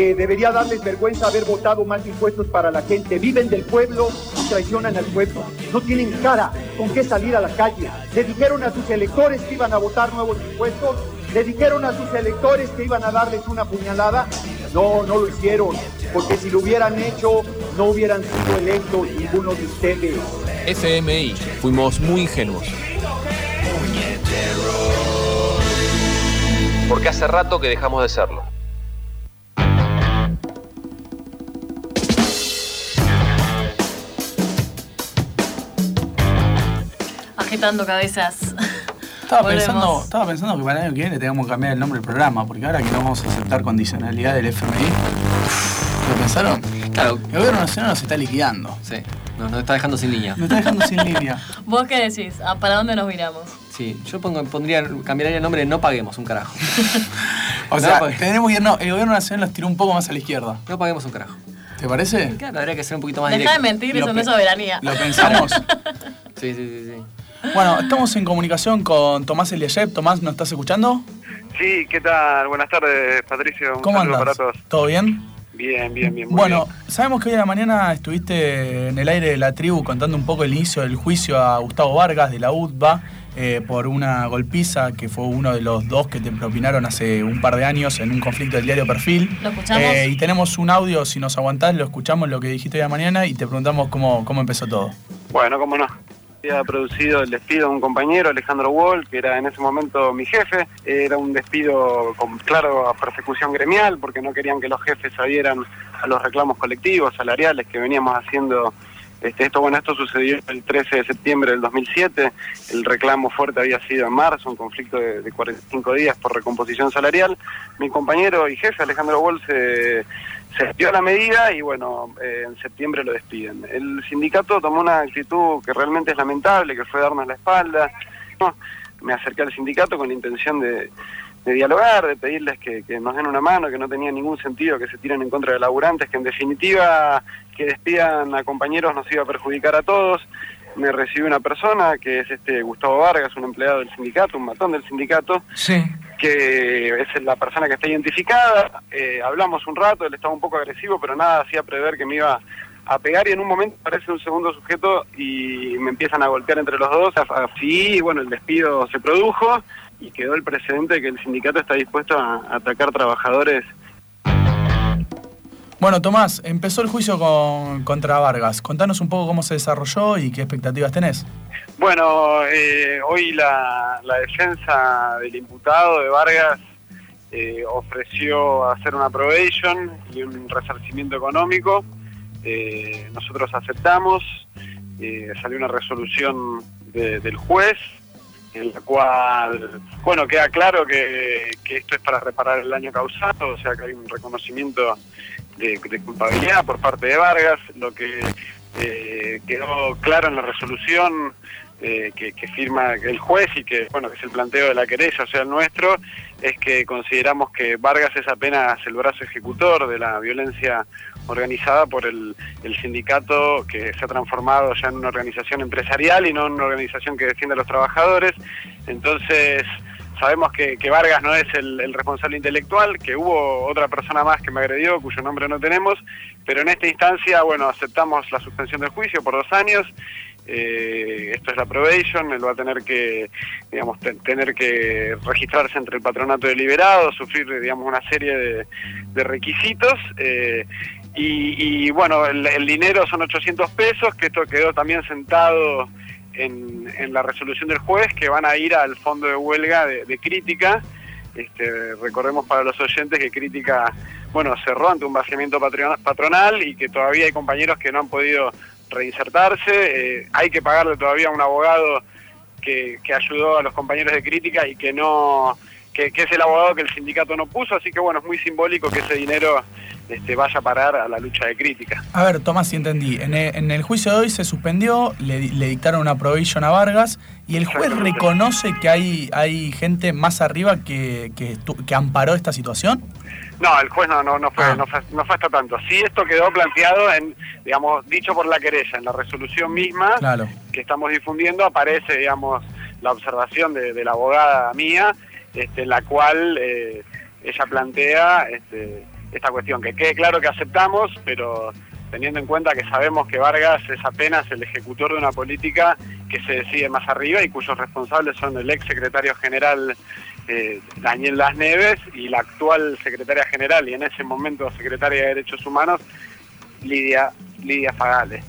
debería darles vergüenza haber votado más impuestos para la gente. Viven del pueblo y traicionan al pueblo. No tienen cara con qué salir a la calle. Le dijeron a sus electores que iban a votar nuevos impuestos. Le dijeron a sus electores que iban a darles una puñalada. No lo hicieron, porque si lo hubieran hecho, no hubieran sido electos ninguno de ustedes. FMI, fuimos muy ingenuos. Porque hace rato que dejamos de serlo. Agitando cabezas. Estaba pensando que para el año que viene tengamos que cambiar el nombre del programa, porque ahora que no vamos a aceptar condicionalidad del FMI, ¿lo pensaron? Claro. El gobierno nacional nos está liquidando. Sí, nos está dejando sin línea. Nos está dejando sin línea. ¿Vos qué decís? ¿Para dónde nos miramos? Sí, yo cambiaría el nombre de No Paguemos un carajo. O sea, el gobierno nacional nos tiró un poco más a la izquierda. No paguemos un carajo. ¿Te parece? Claro, habría que ser un poquito más Dejá directo. de mentir, eso no es soberanía. ¿Lo pensamos? Sí. Bueno, estamos en comunicación con Tomás Eliashev. Tomás, ¿nos estás escuchando? Sí, ¿qué tal? Buenas tardes, Patricio. ¿Cómo andas? Para todos. ¿Todo bien? Bien, muy bueno, bien. sabemos que hoy a la mañana estuviste en el aire de la tribu contando un poco el inicio del juicio a Gustavo Vargas de la UTBA por una golpiza que fue uno de los dos que te propinaron hace un par de años en un conflicto del diario Perfil. ¿Lo escuchamos? Y tenemos un audio, si nos aguantás, lo escuchamos lo que dijiste hoy a la mañana y te preguntamos cómo empezó todo. Bueno, cómo no. Había producido el despido de un compañero, Alejandro Wall, que era en ese momento mi jefe. Era un despido con claro persecución gremial, porque no querían que los jefes adhieran a los reclamos colectivos, salariales que veníamos haciendo. Esto sucedió el 13 de septiembre del 2007. El reclamo fuerte había sido en marzo, un conflicto de 45 días por recomposición salarial. Mi compañero y jefe, Alejandro Wall, se dio la medida y bueno, en septiembre lo despiden. El sindicato tomó una actitud que realmente es lamentable, que fue darnos la espalda. No, me acerqué al sindicato con la intención de dialogar, de pedirles que nos den una mano, que no tenía ningún sentido que se tiren en contra de laburantes, que en definitiva que despidan a compañeros nos iba a perjudicar a todos. Me recibió una persona que es Gustavo Vargas, un empleado del sindicato, un matón del sindicato, sí, que es la persona que está identificada. Hablamos un rato, él estaba un poco agresivo, pero nada hacía prever que me iba a pegar, y en un momento aparece un segundo sujeto y me empiezan a golpear entre los dos. Así, bueno, el despido se produjo y quedó el precedente de que el sindicato está dispuesto a atacar trabajadores. Bueno, Tomás, empezó el juicio contra Vargas. Contanos un poco cómo se desarrolló y qué expectativas tenés. Bueno, hoy la defensa del imputado de Vargas ofreció hacer una probation y un resarcimiento económico. Nosotros aceptamos. Salió una resolución del juez en la cual, bueno, queda claro que esto es para reparar el daño causado, o sea que hay un reconocimiento de culpabilidad por parte de Vargas. Lo que quedó claro en la resolución que firma el juez y que, bueno, que es el planteo de la querella, o sea, el nuestro, es que consideramos que Vargas es apenas el brazo ejecutor de la violencia organizada por el sindicato, que se ha transformado ya en una organización empresarial y no en una organización que defiende a los trabajadores. Entonces sabemos que Vargas no es el responsable intelectual, que hubo otra persona más que me agredió, cuyo nombre no tenemos, pero en esta instancia, bueno, aceptamos la suspensión del juicio por 2 años. Esto es la probation, él va a tener que, digamos, tener que registrarse entre el patronato deliberado, sufrir, digamos, una serie de requisitos, y bueno, el dinero son 800 pesos, que esto quedó también sentado en la resolución del juez, que van a ir al fondo de huelga de Crítica. Recordemos para los oyentes que Crítica, bueno, cerró ante un vaciamiento patronal y que todavía hay compañeros que no han podido reinsertarse. Hay que pagarle todavía a un abogado que ayudó a los compañeros de Crítica y que es el abogado que el sindicato no puso, así que bueno, es muy simbólico que ese dinero vaya a parar a la lucha de Crítica. A ver, Tomás, si entendí, en el juicio de hoy se suspendió, le dictaron una probation a Vargas y el juez reconoce que hay gente más arriba que amparó esta situación. No, el juez no fue hasta tanto. Sí, esto quedó planteado digamos, dicho por la querella, en la resolución misma, claro, que estamos difundiendo, aparece, digamos, la observación de la abogada mía, en la cual ella plantea esta cuestión. Que quede claro que aceptamos, pero teniendo en cuenta que sabemos que Vargas es apenas el ejecutor de una política que se decide más arriba y cuyos responsables son el ex secretario general Daniel Las Neves y la actual secretaria general y en ese momento secretaria de Derechos Humanos, Lidia Fagale.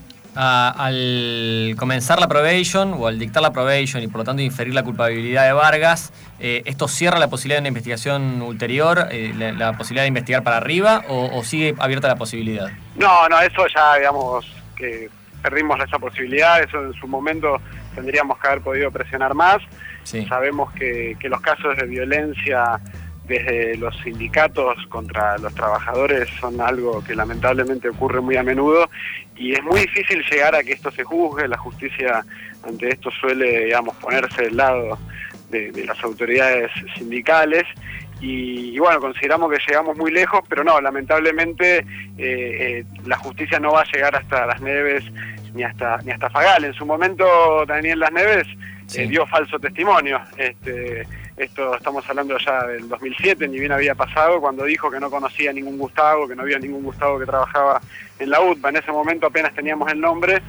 Al comenzar la probation o al dictar la probation y por lo tanto inferir la culpabilidad de Vargas, ¿esto cierra la posibilidad de una investigación ulterior, la posibilidad de investigar para arriba o sigue abierta la posibilidad? No, eso ya digamos que perdimos esa posibilidad, eso en su momento tendríamos que haber podido presionar más. Sí. Sabemos que los casos de violencia desde los sindicatos contra los trabajadores son algo que lamentablemente ocurre muy a menudo y es muy difícil llegar a que esto se juzgue. La justicia ante esto suele, digamos, ponerse del lado de las autoridades sindicales y bueno, consideramos que llegamos muy lejos, pero no, lamentablemente la justicia no va a llegar hasta Las Neves ni hasta Fagale. En su momento Daniel Las Neves dio falso testimonio. Esto estamos hablando ya del 2007, ni bien había pasado, cuando dijo que no conocía ningún Gustavo, que no había ningún Gustavo que trabajaba en la UTBA. En ese momento apenas teníamos el nombre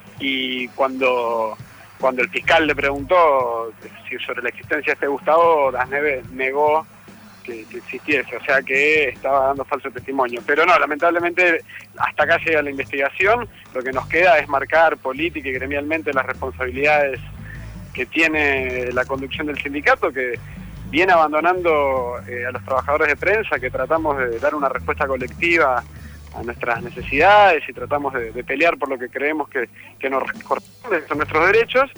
y cuando el fiscal le preguntó sobre la existencia de este Gustavo, Las Neves negó que existiese, o sea que estaba dando falso testimonio. Pero no, lamentablemente hasta acá llega la investigación, lo que nos queda es marcar política y gremialmente las responsabilidades que tiene la conducción del sindicato, que viene abandonando a los trabajadores de prensa, que tratamos de dar una respuesta colectiva a nuestras necesidades y tratamos de pelear por lo que creemos que nos corresponde, son nuestros derechos,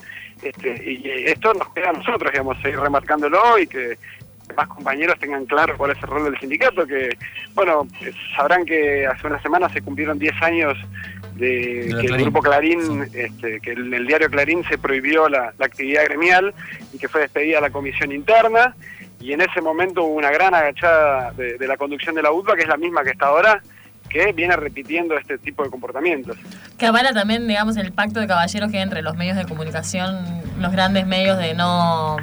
y esto nos queda a nosotros, digamos, seguir remarcándolo y que más compañeros tengan claro cuál es el rol del sindicato, que, bueno, sabrán que hace una semana se cumplieron 10 años de que el Grupo Clarín, que el diario Clarín se prohibió la actividad gremial y que fue despedida la comisión interna, y en ese momento hubo una gran agachada de la conducción de la UTBA, que es la misma que está ahora, que viene repitiendo este tipo de comportamientos. Que avala también, digamos, el pacto de caballeros que hay entre los medios de comunicación, los grandes medios, de no,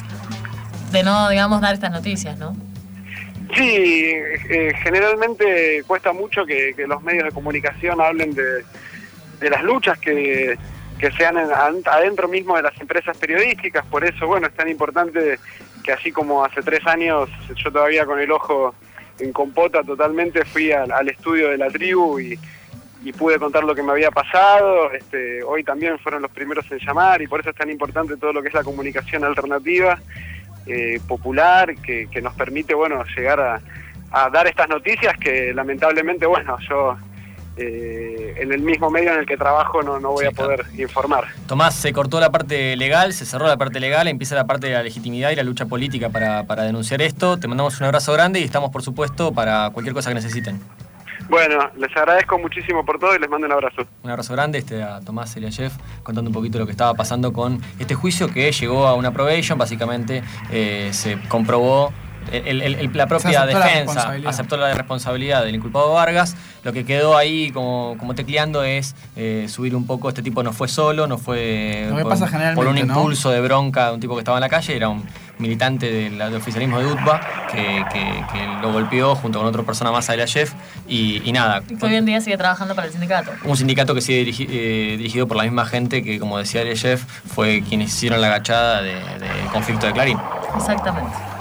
digamos, dar estas noticias, ¿no? Sí, generalmente cuesta mucho que los medios de comunicación hablen de las luchas que sean adentro mismo de las empresas periodísticas. Por eso, bueno, es tan importante que así como hace 3 años yo todavía con el ojo en compota totalmente fui al estudio de La Tribu y pude contar lo que me había pasado. Hoy también fueron los primeros en llamar y por eso es tan importante todo lo que es la comunicación alternativa, popular, que nos permite, bueno, llegar a dar estas noticias que lamentablemente, bueno, yo en el mismo medio en el que trabajo no voy a poder informar. Tomás, se cortó la parte legal, se cerró la parte legal, empieza la parte de la legitimidad y la lucha política para denunciar esto. Te mandamos un abrazo grande y estamos, por supuesto, para cualquier cosa que necesiten. Bueno, les agradezco muchísimo por todo y les mando un abrazo. Un abrazo grande a Tomás Eliashev, contando un poquito lo que estaba pasando con este juicio que llegó a una probation. Básicamente se comprobó, la propia defensa aceptó la responsabilidad del inculpado Vargas. Lo que quedó ahí como tecleando es subir un poco, este tipo no fue solo, no fue por un impulso de bronca de un tipo que estaba en la calle, era un militante del oficialismo de UTBA que lo golpeó junto con otra persona más, a Eliashev, y nada. Y que hoy en día sigue trabajando para el sindicato. Un sindicato que sigue dirigido por la misma gente que, como decía Eliashev, fue quienes hicieron la agachada del conflicto de Clarín. Exactamente.